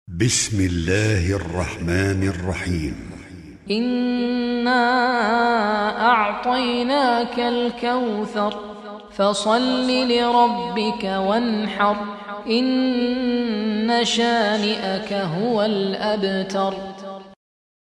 بسم الله الرحمن الرحيم. إنا أعطيناك الكوثر فصل لربك وانحر إن شانئك هو الأبتر.